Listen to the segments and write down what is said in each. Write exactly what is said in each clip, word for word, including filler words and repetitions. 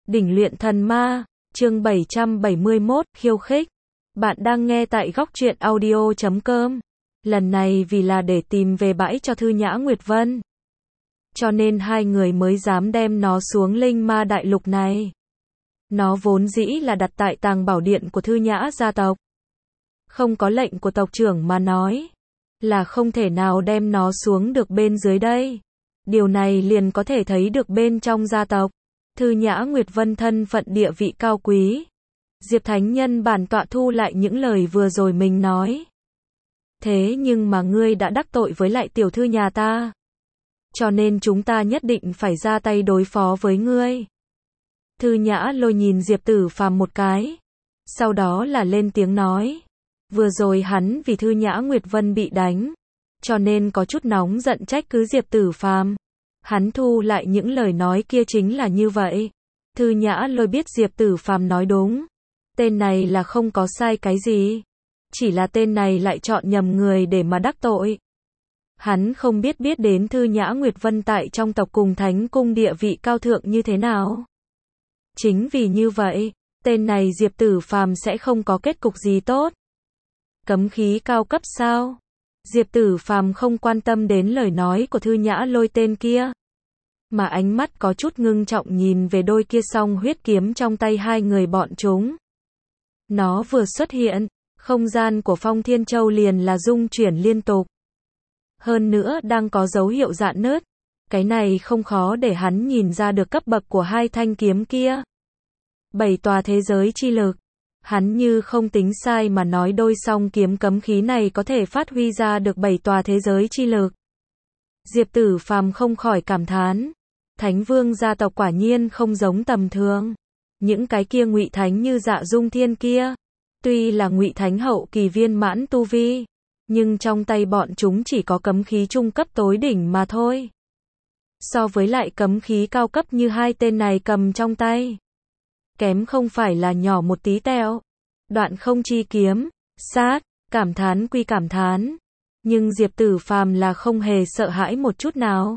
Đỉnh luyện thần ma, chương bảy trăm bảy mươi mốt, khiêu khích. Bạn đang nghe tại góc truyện audio chấm com. Lần này vì là để tìm về bãi cho Thư Nhã Nguyệt Vân, cho nên hai người mới dám đem nó xuống linh ma đại lục này. Nó vốn dĩ là đặt tại tàng bảo điện của Thư Nhã gia tộc. Không có lệnh của tộc trưởng mà nói, là không thể nào đem nó xuống được bên dưới đây. Điều này liền có thể thấy được bên trong gia tộc Thư Nhã Nguyệt Vân thân phận địa vị cao quý. Diệp Thánh Nhân bản tọa thu lại những lời vừa rồi mình nói. Thế nhưng mà ngươi đã đắc tội với lại tiểu thư nhà ta, cho nên chúng ta nhất định phải ra tay đối phó với ngươi. Thư Nhã Lôi nhìn Diệp Tử Phàm một cái, sau đó là lên tiếng nói. Vừa rồi hắn vì Thư Nhã Nguyệt Vân bị đánh, cho nên có chút nóng giận trách cứ Diệp Tử Phàm. Hắn thu lại những lời nói kia chính là như vậy. Thư Nhã Lôi biết Diệp Tử Phàm nói đúng. Tên này là không có sai cái gì. Chỉ là tên này lại chọn nhầm người để mà đắc tội. Hắn không biết biết đến Thư Nhã Nguyệt Vân tại trong tộc cùng Thánh Cung địa vị cao thượng như thế nào. Chính vì như vậy, tên này Diệp Tử Phàm sẽ không có kết cục gì tốt. Cấm khí cao cấp sao? Diệp Tử Phàm không quan tâm đến lời nói của Thư Nhã Lôi tên kia, mà ánh mắt có chút ngưng trọng nhìn về đôi kia song huyết kiếm trong tay hai người bọn chúng. Nó vừa xuất hiện, không gian của Phong Thiên Châu liền là rung chuyển liên tục. Hơn nữa đang có dấu hiệu rạn nứt. Cái này không khó để hắn nhìn ra được cấp bậc của hai thanh kiếm kia. Bảy tòa thế giới chi lực. Hắn như không tính sai mà nói đôi song kiếm cấm khí này có thể phát huy ra được bảy tòa thế giới chi lực. Diệp Tử Phàm không khỏi cảm thán. Thánh Vương gia tộc quả nhiên không giống tầm thường. Những cái kia ngụy thánh như Dạ Dung Thiên kia, tuy là ngụy thánh hậu kỳ viên mãn tu vi, nhưng trong tay bọn chúng chỉ có cấm khí trung cấp tối đỉnh mà thôi. So với lại cấm khí cao cấp như hai tên này cầm trong tay, kém không phải là nhỏ một tí tẹo. Đoạn không chi kiếm, sát, cảm thán quy cảm thán. Nhưng Diệp Tử Phàm là không hề sợ hãi một chút nào.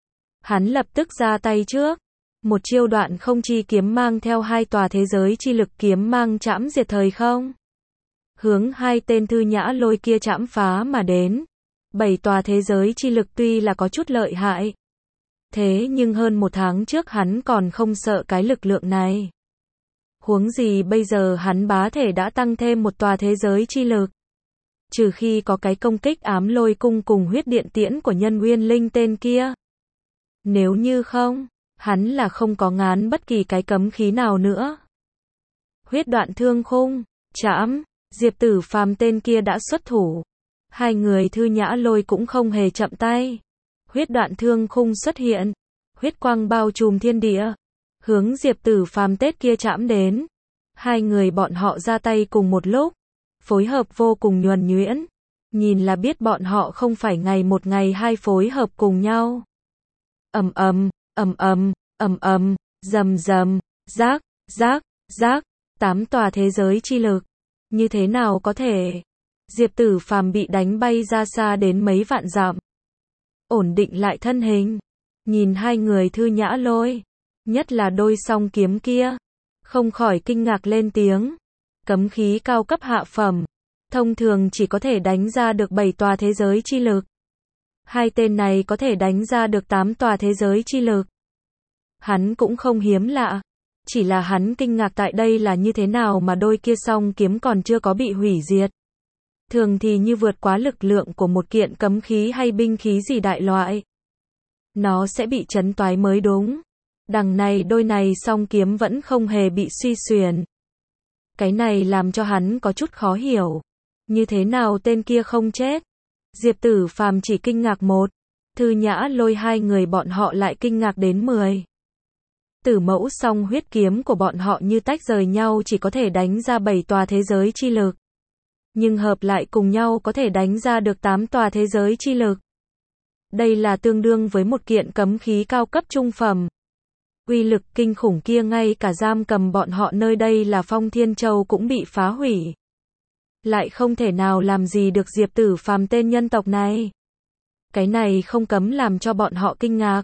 Hắn lập tức ra tay trước. Một chiêu đoạn không chi kiếm mang theo hai tòa thế giới chi lực kiếm mang chạm diệt thời không. Hướng hai tên Thư Nhã Lôi kia chạm phá mà đến. Bảy tòa thế giới chi lực tuy là có chút lợi hại, thế nhưng hơn một tháng trước hắn còn không sợ cái lực lượng này. Huống gì bây giờ hắn bá thể đã tăng thêm một tòa thế giới chi lực. Trừ khi có cái công kích ám lôi cung cùng huyết điện tiễn của Nhân Nguyên Linh tên kia. Nếu như không, hắn là không có ngán bất kỳ cái cấm khí nào nữa. Huyết đoạn thương khung, chạm, Diệp Tử Phàm tên kia đã xuất thủ. Hai người Thư Nhã Lôi cũng không hề chậm tay. Huyết đoạn thương khung xuất hiện. Huyết quang bao trùm thiên địa. Hướng Diệp Tử Phàm tết kia chạm đến. Hai người bọn họ ra tay cùng một lúc. Phối hợp vô cùng nhuần nhuyễn. Nhìn là biết bọn họ không phải ngày một ngày hai phối hợp cùng nhau. Ầm ầm, ầm ầm, ầm ầm, rầm rầm, rác, rác, rác, tám tòa thế giới chi lực. Như thế nào có thể? Diệp Tử Phàm bị đánh bay ra xa đến mấy vạn dặm. Ổn định lại thân hình. Nhìn hai người Thư Nhã Lôi, nhất là đôi song kiếm kia, không khỏi kinh ngạc lên tiếng. Cấm khí cao cấp hạ phẩm, thông thường chỉ có thể đánh ra được bảy tòa thế giới chi lực. Hai tên này có thể đánh ra được tám tòa thế giới chi lực. Hắn cũng không hiếm lạ. Chỉ là hắn kinh ngạc tại đây là như thế nào mà đôi kia song kiếm còn chưa có bị hủy diệt. Thường thì như vượt quá lực lượng của một kiện cấm khí hay binh khí gì đại loại, nó sẽ bị chấn toái mới đúng. Đằng này đôi này song kiếm vẫn không hề bị suy xuyển. Cái này làm cho hắn có chút khó hiểu. Như thế nào tên kia không chết? Diệp Tử Phàm chỉ kinh ngạc một. Thư Nhã Lôi hai người bọn họ lại kinh ngạc đến mười. Tử mẫu song huyết kiếm của bọn họ như tách rời nhau chỉ có thể đánh ra bảy tòa thế giới chi lực. Nhưng hợp lại cùng nhau có thể đánh ra được tám tòa thế giới chi lực. Đây là tương đương với một kiện cấm khí cao cấp trung phẩm. Uy lực kinh khủng kia ngay cả giam cầm bọn họ nơi đây là Phong Thiên Châu cũng bị phá hủy. Lại không thể nào làm gì được Diệp Tử Phàm tên nhân tộc này. Cái này không cấm làm cho bọn họ kinh ngạc.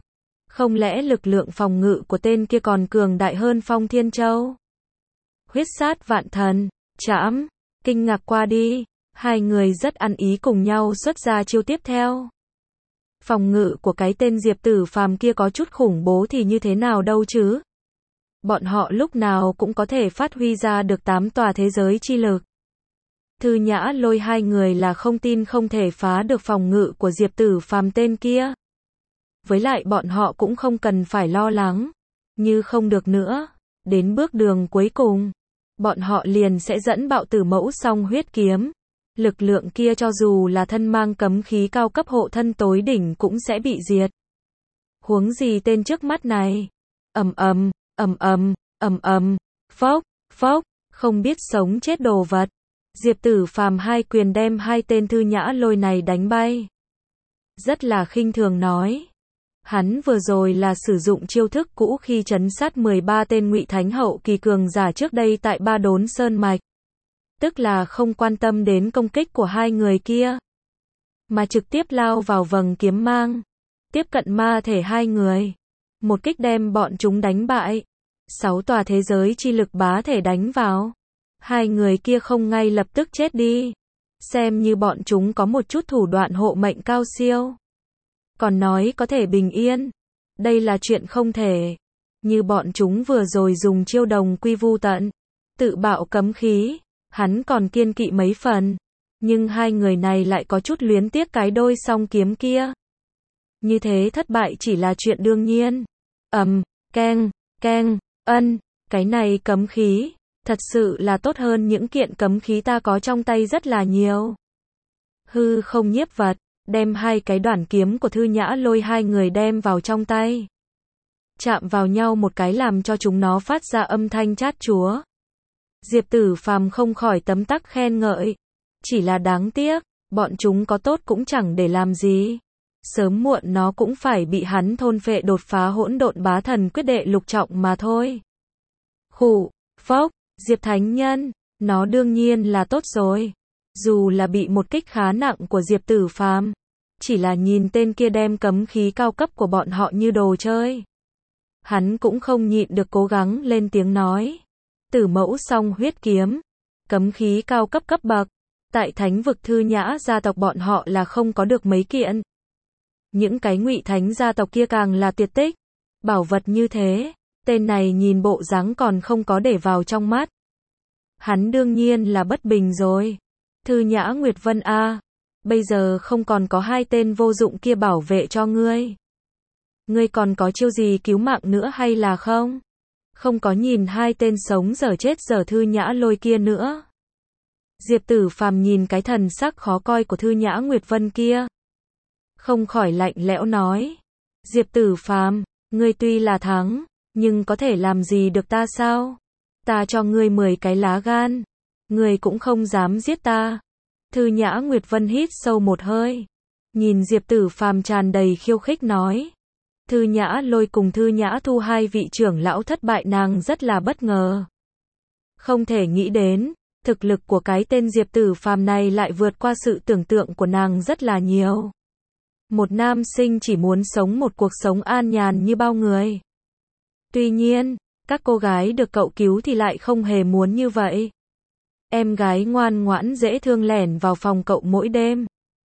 Không lẽ lực lượng phòng ngự của tên kia còn cường đại hơn Phong Thiên Châu? Huyết sát vạn thần, trảm, kinh ngạc qua đi, hai người rất ăn ý cùng nhau xuất ra chiêu tiếp theo. Phòng ngự của cái tên Diệp Tử Phàm kia có chút khủng bố thì như thế nào đâu chứ? Bọn họ lúc nào cũng có thể phát huy ra được tám tòa thế giới chi lực. Thư Nhã Lôi hai người là không tin không thể phá được phòng ngự của Diệp Tử Phàm tên kia. Với lại bọn họ cũng không cần phải lo lắng. Như không được nữa, đến bước đường cuối cùng, bọn họ liền sẽ dẫn bạo tử mẫu song huyết kiếm. Lực lượng kia cho dù là thân mang cấm khí cao cấp hộ thân tối đỉnh cũng sẽ bị diệt. Huống gì tên trước mắt này. Ầm ầm, ầm ầm, ầm ầm, phốc, phốc, không biết sống chết đồ vật. Diệp Tử Phàm hai quyền đem hai tên Thư Nhã Lôi này đánh bay. Rất là khinh thường nói. Hắn vừa rồi là sử dụng chiêu thức cũ khi trấn sát mười ba tên Ngụy Thánh hậu kỳ cường giả trước đây tại Ba Đốn Sơn Mạch. Tức là không quan tâm đến công kích của hai người kia, mà trực tiếp lao vào vầng kiếm mang, tiếp cận ma thể hai người. Một kích đem bọn chúng đánh bại. Sáu tòa thế giới chi lực bá thể đánh vào. Hai người kia không ngay lập tức chết đi. Xem như bọn chúng có một chút thủ đoạn hộ mệnh cao siêu. Còn nói có thể bình yên. Đây là chuyện không thể. Như bọn chúng vừa rồi dùng chiêu đồng quy vu tận, tự bạo cấm khí. Hắn còn kiên kỵ mấy phần. Nhưng hai người này lại có chút luyến tiếc cái đôi song kiếm kia. Như thế thất bại chỉ là chuyện đương nhiên. Ầm, keng, keng, ân, cái này cấm khí, thật sự là tốt hơn những kiện cấm khí ta có trong tay rất là nhiều. Hư không nhiếp vật, đem hai cái đoản kiếm của Thư Nhã Lôi hai người đem vào trong tay. Chạm vào nhau một cái làm cho chúng nó phát ra âm thanh chát chúa. Diệp Tử Phàm không khỏi tấm tắc khen ngợi. Chỉ là đáng tiếc, bọn chúng có tốt cũng chẳng để làm gì. Sớm muộn nó cũng phải bị hắn thôn phệ đột phá hỗn độn bá thần quyết đệ lục trọng mà thôi. Khụ, phốc, Diệp Thánh Nhân, nó đương nhiên là tốt rồi. Dù là bị một kích khá nặng của Diệp Tử Phàm, chỉ là nhìn tên kia đem cấm khí cao cấp của bọn họ như đồ chơi. Hắn cũng không nhịn được cố gắng lên tiếng nói. Tử mẫu song huyết kiếm, cấm khí cao cấp cấp bậc, tại thánh vực Thư Nhã gia tộc bọn họ là không có được mấy kiện. Những cái Ngụy Thánh gia tộc kia càng là tuyệt tích. Bảo vật như thế, tên này nhìn bộ dáng còn không có để vào trong mắt. Hắn đương nhiên là bất bình rồi. Thư Nhã Nguyệt Vân a, bây giờ không còn có hai tên vô dụng kia bảo vệ cho ngươi. Ngươi còn có chiêu gì cứu mạng nữa hay là không? Không có nhìn hai tên sống dở chết dở Thư Nhã Lôi kia nữa. Diệp Tử Phàm nhìn cái thần sắc khó coi của Thư Nhã Nguyệt Vân kia, không khỏi lạnh lẽo nói. Diệp Tử Phàm, ngươi tuy là thắng, nhưng có thể làm gì được ta sao? Ta cho ngươi mười cái lá gan, ngươi cũng không dám giết ta. Thư Nhã Nguyệt Vân hít sâu một hơi, nhìn Diệp Tử Phàm tràn đầy khiêu khích nói. Thư Nhã Lôi cùng Thư Nhã Thu hai vị trưởng lão thất bại nàng rất là bất ngờ. Không thể nghĩ đến, thực lực của cái tên Diệp Tử Phàm này lại vượt qua sự tưởng tượng của nàng rất là nhiều. Một nam sinh chỉ muốn sống một cuộc sống an nhàn như bao người. Tuy nhiên, các cô gái được cậu cứu thì lại không hề muốn như vậy. Em gái ngoan ngoãn dễ thương lẻn vào phòng cậu mỗi đêm.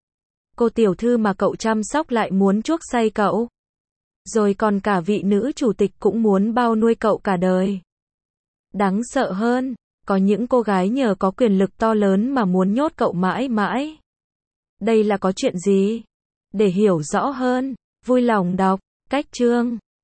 Cô tiểu thư mà cậu chăm sóc lại muốn chuốc say cậu. Rồi còn cả vị nữ chủ tịch cũng muốn bao nuôi cậu cả đời. Đáng sợ hơn, có những cô gái nhờ có quyền lực to lớn mà muốn nhốt cậu mãi mãi. Đây là có chuyện gì? Để hiểu rõ hơn, vui lòng đọc cách chương